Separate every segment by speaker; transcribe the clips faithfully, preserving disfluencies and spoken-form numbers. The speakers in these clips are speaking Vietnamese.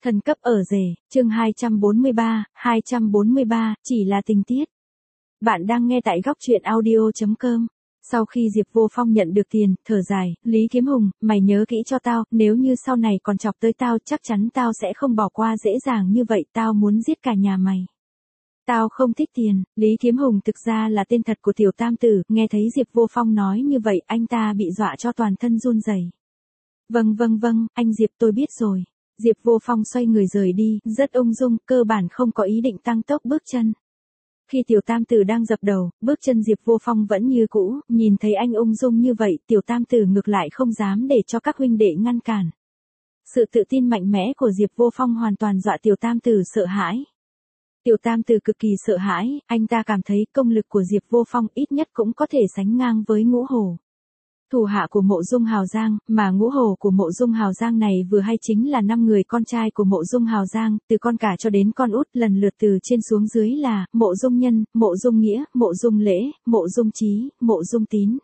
Speaker 1: Thần cấp ở rể, chương hai trăm bốn mươi ba, hai trăm bốn mươi ba, chỉ là tình tiết. Bạn đang nghe tại góc truyện audio chấm com. Sau khi Diệp Vô Phong nhận được tiền, thở dài, Lý Kiếm Hùng, mày nhớ kỹ cho tao, nếu như sau này còn chọc tới tao chắc chắn tao sẽ không bỏ qua dễ dàng như vậy, tao muốn giết cả nhà mày. Tao không thích tiền. Lý Kiếm Hùng thực ra là tên thật của tiểu tam tử, nghe thấy Diệp Vô Phong nói như vậy, anh ta bị dọa cho toàn thân run rẩy. Vâng vâng vâng, anh Diệp tôi biết rồi. Diệp Vô Phong xoay người rời đi, rất ung dung, cơ bản không có ý định tăng tốc bước chân. Khi tiểu tam tử đang dập đầu, bước chân Diệp Vô Phong vẫn như cũ, nhìn thấy anh ung dung như vậy, tiểu tam tử ngược lại không dám để cho các huynh đệ ngăn cản. Sự tự tin mạnh mẽ của Diệp Vô Phong hoàn toàn dọa tiểu tam tử sợ hãi. Tiểu tam tử cực kỳ sợ hãi, anh ta cảm thấy công lực của Diệp Vô Phong ít nhất cũng có thể sánh ngang với Ngũ Hổ. Thủ hạ của Mộ Dung Hào Giang, mà Ngũ Hổ của Mộ Dung Hào Giang này vừa hay chính là năm người con trai của Mộ Dung Hào Giang, từ con cả cho đến con út, lần lượt từ trên xuống dưới là Mộ Dung Nhân, Mộ Dung Nghĩa, Mộ Dung Lễ, Mộ Dung Chí, Mộ Dung Tín.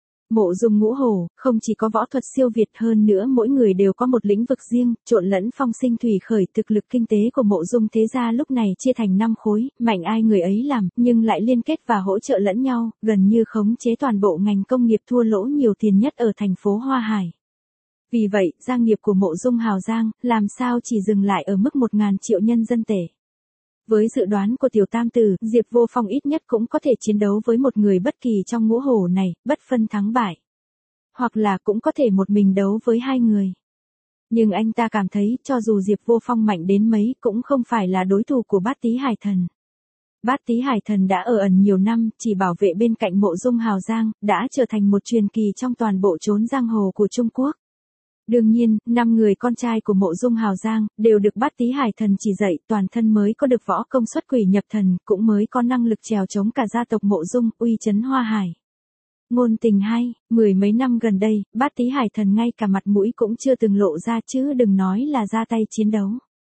Speaker 1: Mộ Dung Ngũ Hổ, không chỉ có võ thuật siêu việt, hơn nữa mỗi người đều có một lĩnh vực riêng, trộn lẫn phong sinh thủy khởi, thực lực kinh tế của Mộ Dung thế gia lúc này chia thành năm khối, mạnh ai người ấy làm, nhưng lại liên kết và hỗ trợ lẫn nhau, gần như khống chế toàn bộ ngành công nghiệp thua lỗ nhiều tiền nhất ở thành phố Hoa Hải. Vì vậy, gia nghiệp của Mộ Dung Hào Giang, làm sao chỉ dừng lại ở mức một ngàn triệu nhân dân tệ. Với dự đoán của tiểu tam tử, Diệp Vô Phong ít nhất cũng có thể chiến đấu với một người bất kỳ trong Ngũ Hổ này, bất phân thắng bại. Hoặc là cũng có thể một mình đấu với hai người. Nhưng anh ta cảm thấy, cho dù Diệp Vô Phong mạnh đến mấy, cũng không phải là đối thủ của Bát Tý Hải Thần. Bát Tý Hải Thần đã ở ẩn nhiều năm, chỉ bảo vệ bên cạnh Mộ Dung Hào Giang, đã trở thành một truyền kỳ trong toàn bộ chốn giang hồ của Trung Quốc. Đương nhiên, năm người con trai của Mộ Dung Hào Giang, đều được Bát Tý Hải Thần chỉ dạy, toàn thân mới có được võ công xuất quỷ nhập thần, cũng mới có năng lực trèo chống cả gia tộc Mộ Dung, uy chấn Hoa Hải. Ngôn tình hay, mười mấy năm gần đây, Bát Tý Hải Thần ngay cả mặt mũi cũng chưa từng lộ ra chứ đừng nói là ra tay chiến đấu.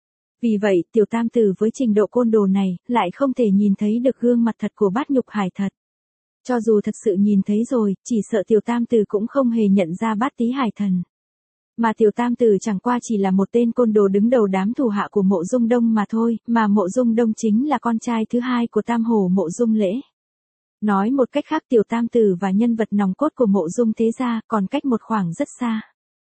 Speaker 1: Vì vậy, tiểu tam tử với trình độ côn đồ này, lại không thể nhìn thấy được gương mặt thật của Bát Nhục Hải thật. Cho dù thật sự nhìn thấy rồi, chỉ sợ tiểu tam tử cũng không hề nhận ra Bát Tý Hải Thần. Mà tiểu tam tử chẳng qua chỉ là một tên côn đồ đứng đầu đám thủ hạ của Mộ Dung Đông mà thôi, mà Mộ Dung Đông chính là con trai thứ hai của tam hổ Mộ Dung Lễ. Nói một cách khác, tiểu tam tử và nhân vật nòng cốt của Mộ Dung thế gia còn cách một khoảng rất xa.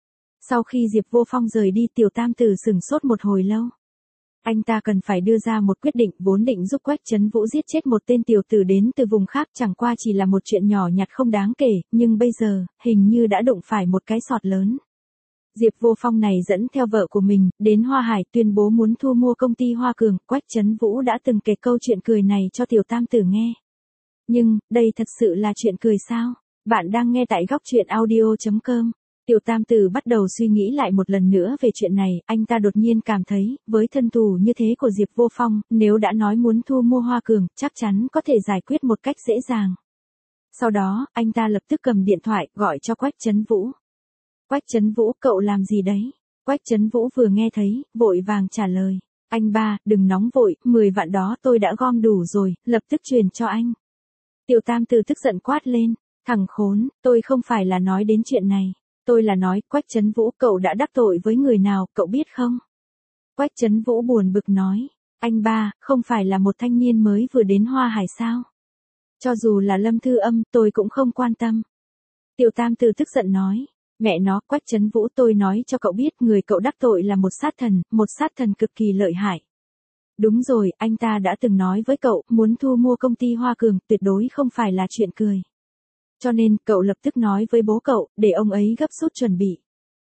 Speaker 1: Sau khi Diệp Vô Phong rời đi, tiểu tam tử sửng sốt một hồi lâu. Anh ta cần phải đưa ra một quyết định, vốn định giúp Quách Chấn Vũ giết chết một tên tiểu tử đến từ vùng khác, chẳng qua chỉ là một chuyện nhỏ nhặt không đáng kể, nhưng bây giờ, hình như đã đụng phải một cái sọt lớn. Diệp Vô Phong này dẫn theo vợ của mình, đến Hoa Hải tuyên bố muốn thu mua công ty Hoa Cường, Quách Chấn Vũ đã từng kể câu chuyện cười này cho tiểu tam tử nghe. Nhưng, đây thật sự là chuyện cười sao? Bạn đang nghe tại góc truyện audio chấm com. Tiểu tam tử bắt đầu suy nghĩ lại một lần nữa về chuyện này, anh ta đột nhiên cảm thấy, với thân thủ như thế của Diệp Vô Phong, nếu đã nói muốn thu mua Hoa Cường, chắc chắn có thể giải quyết một cách dễ dàng. Sau đó, anh ta lập tức cầm điện thoại, gọi cho Quách Chấn Vũ. Quách Chấn Vũ, cậu làm gì đấy? Quách Chấn Vũ vừa nghe thấy, vội vàng trả lời. Anh ba, đừng nóng vội, mười vạn đó tôi đã gom đủ rồi, lập tức truyền cho anh. Tiểu tam tử tức giận quát lên. Thằng khốn, tôi không phải là nói đến chuyện này. Tôi là nói, Quách Chấn Vũ, cậu đã đắc tội với người nào, cậu biết không? Quách Chấn Vũ buồn bực nói. Anh ba, không phải là một thanh niên mới vừa đến Hoa Hải sao? Cho dù là Lâm Thư Âm, tôi cũng không quan tâm. Tiểu tam tử tức giận nói. Mẹ nó, Quách Chấn Vũ, tôi nói cho cậu biết, người cậu đắc tội là một sát thần, một sát thần cực kỳ lợi hại. Đúng rồi, anh ta đã từng nói với cậu, muốn thu mua công ty Hoa Cường, tuyệt đối không phải là chuyện cười. Cho nên, cậu lập tức nói với bố cậu, để ông ấy gấp rút chuẩn bị.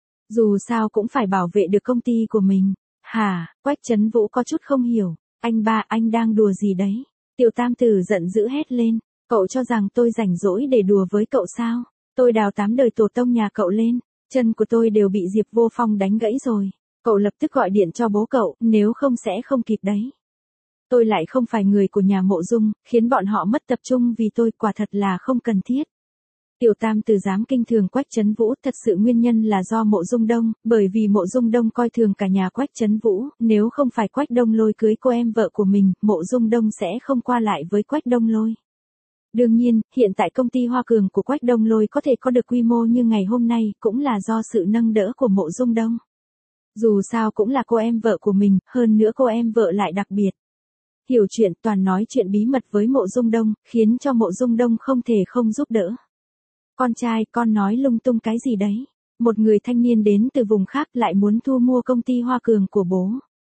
Speaker 1: Dù sao cũng phải bảo vệ được công ty của mình. Hả, Quách Chấn Vũ có chút không hiểu. Anh ba, anh đang đùa gì đấy? Tiểu tam tử giận dữ hét lên. Cậu cho rằng tôi rảnh rỗi để đùa với cậu sao? Tôi đào tám đời tổ tông nhà cậu lên, chân của tôi đều bị Diệp Vô Phong đánh gãy rồi. Cậu lập tức gọi điện cho bố cậu, nếu không sẽ không kịp đấy. Tôi lại không phải người của nhà Mộ Dung, khiến bọn họ mất tập trung vì tôi, quả thật là không cần thiết. Tiểu tam tử dám kinh thường Quách Chấn Vũ, thật sự nguyên nhân là do Mộ Dung Đông, bởi vì Mộ Dung Đông coi thường cả nhà Quách Chấn Vũ, nếu không phải Quách Đông Lôi cưới cô em vợ của mình, Mộ Dung Đông sẽ không qua lại với Quách Đông Lôi. Đương nhiên, hiện tại công ty Hoa Cường của Quách Đông Lôi có thể có được quy mô như ngày hôm nay, cũng là do sự nâng đỡ của Mộ Dung Đông. Dù sao cũng là cô em vợ của mình, hơn nữa cô em vợ lại đặc biệt. Hiểu chuyện, toàn nói chuyện bí mật với Mộ Dung Đông, khiến cho Mộ Dung Đông không thể không giúp đỡ. Con trai, con nói lung tung cái gì đấy? Một người thanh niên đến từ vùng khác lại muốn thu mua công ty Hoa Cường của bố.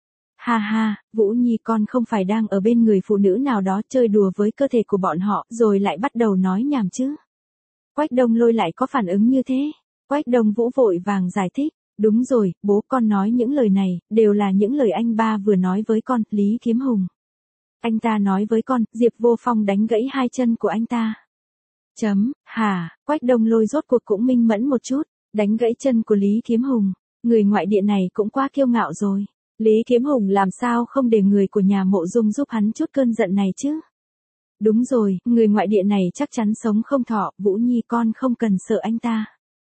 Speaker 1: Ha ha, Vũ Nhi con không phải đang ở bên người phụ nữ nào đó chơi đùa với cơ thể của bọn họ rồi lại bắt đầu nói nhảm chứ. Quách Đông Lôi lại có phản ứng như thế. Quách Đông Vũ vội vàng giải thích. Đúng rồi, bố con nói những lời này, đều là những lời anh ba vừa nói với con, Lý Kiếm Hùng. Anh ta nói với con, Diệp Vô Phong đánh gãy hai chân của anh ta. Chấm, hả, Quách Đông Lôi rốt cuộc cũng minh mẫn một chút, đánh gãy chân của Lý Kiếm Hùng. Người ngoại địa này cũng quá kiêu ngạo rồi. Lý Kiếm Hùng làm sao không để người của nhà Mộ Dung giúp hắn chút cơn giận này chứ? Đúng rồi, người ngoại địa này chắc chắn sống không thọ, Vũ Nhi con không cần sợ anh ta.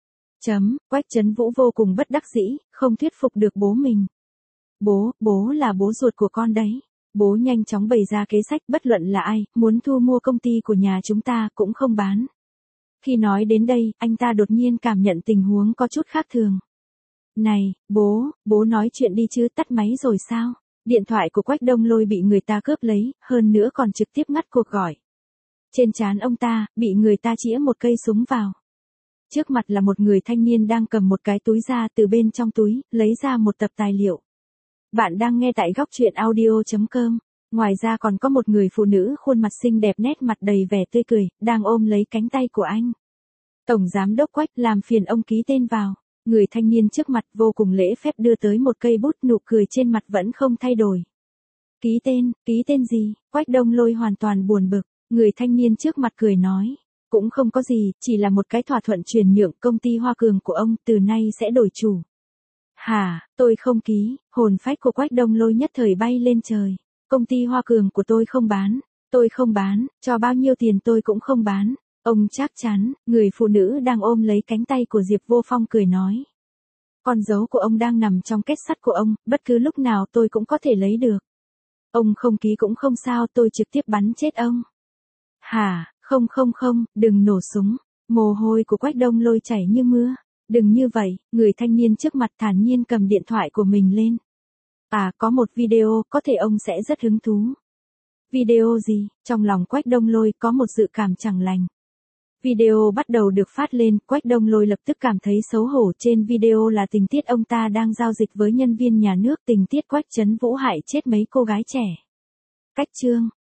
Speaker 1: Chấm, Quách Trấn Vũ vô cùng bất đắc dĩ, không thuyết phục được bố mình. Bố, bố là bố ruột của con đấy. Bố nhanh chóng bày ra kế sách bất luận là ai, muốn thu mua công ty của nhà chúng ta cũng không bán. Khi nói đến đây, anh ta đột nhiên cảm nhận tình huống có chút khác thường. Này, bố, bố nói chuyện đi chứ, tắt máy rồi sao? Điện thoại của Quách Đông Lôi bị người ta cướp lấy, hơn nữa còn trực tiếp ngắt cuộc gọi. Trên trán ông ta, bị người ta chĩa một cây súng vào. Trước mặt là một người thanh niên đang cầm một cái túi ra từ bên trong túi, lấy ra một tập tài liệu. Bạn đang nghe tại góc truyện audio chấm com. Ngoài ra còn có một người phụ nữ khuôn mặt xinh đẹp nét mặt đầy vẻ tươi cười, đang ôm lấy cánh tay của anh. Tổng giám đốc Quách, làm phiền ông ký tên vào. Người thanh niên trước mặt vô cùng lễ phép đưa tới một cây bút, nụ cười trên mặt vẫn không thay đổi. Ký tên, ký tên gì? Quách Đông Lôi hoàn toàn buồn bực. Người thanh niên trước mặt cười nói. Cũng không có gì, chỉ là một cái thỏa thuận chuyển nhượng công ty Hoa Cường của ông, từ nay sẽ đổi chủ. Hả, tôi không ký, hồn phách của Quách Đông Lôi nhất thời bay lên trời. Công ty Hoa Cường của tôi không bán, tôi không bán, cho bao nhiêu tiền tôi cũng không bán. Ông chắc chắn, người phụ nữ đang ôm lấy cánh tay của Diệp Vô Phong cười nói. Con dấu của ông đang nằm trong kết sắt của ông, bất cứ lúc nào tôi cũng có thể lấy được. Ông không ký cũng không sao, tôi trực tiếp bắn chết ông. Hả, không không không, đừng nổ súng. Mồ hôi của Quách Đông Lôi chảy như mưa. Đừng như vậy, người thanh niên trước mặt thản nhiên cầm điện thoại của mình lên. À, có một video, có thể ông sẽ rất hứng thú. Video gì? Trong lòng Quách Đông Lôi có một dự cảm chẳng lành. Video bắt đầu được phát lên, Quách Đông Lôi lập tức cảm thấy xấu hổ. Trên video là tình tiết ông ta đang giao dịch với nhân viên nhà nước, tình tiết Quách Trấn Vũ hại chết mấy cô gái trẻ. Cách chương,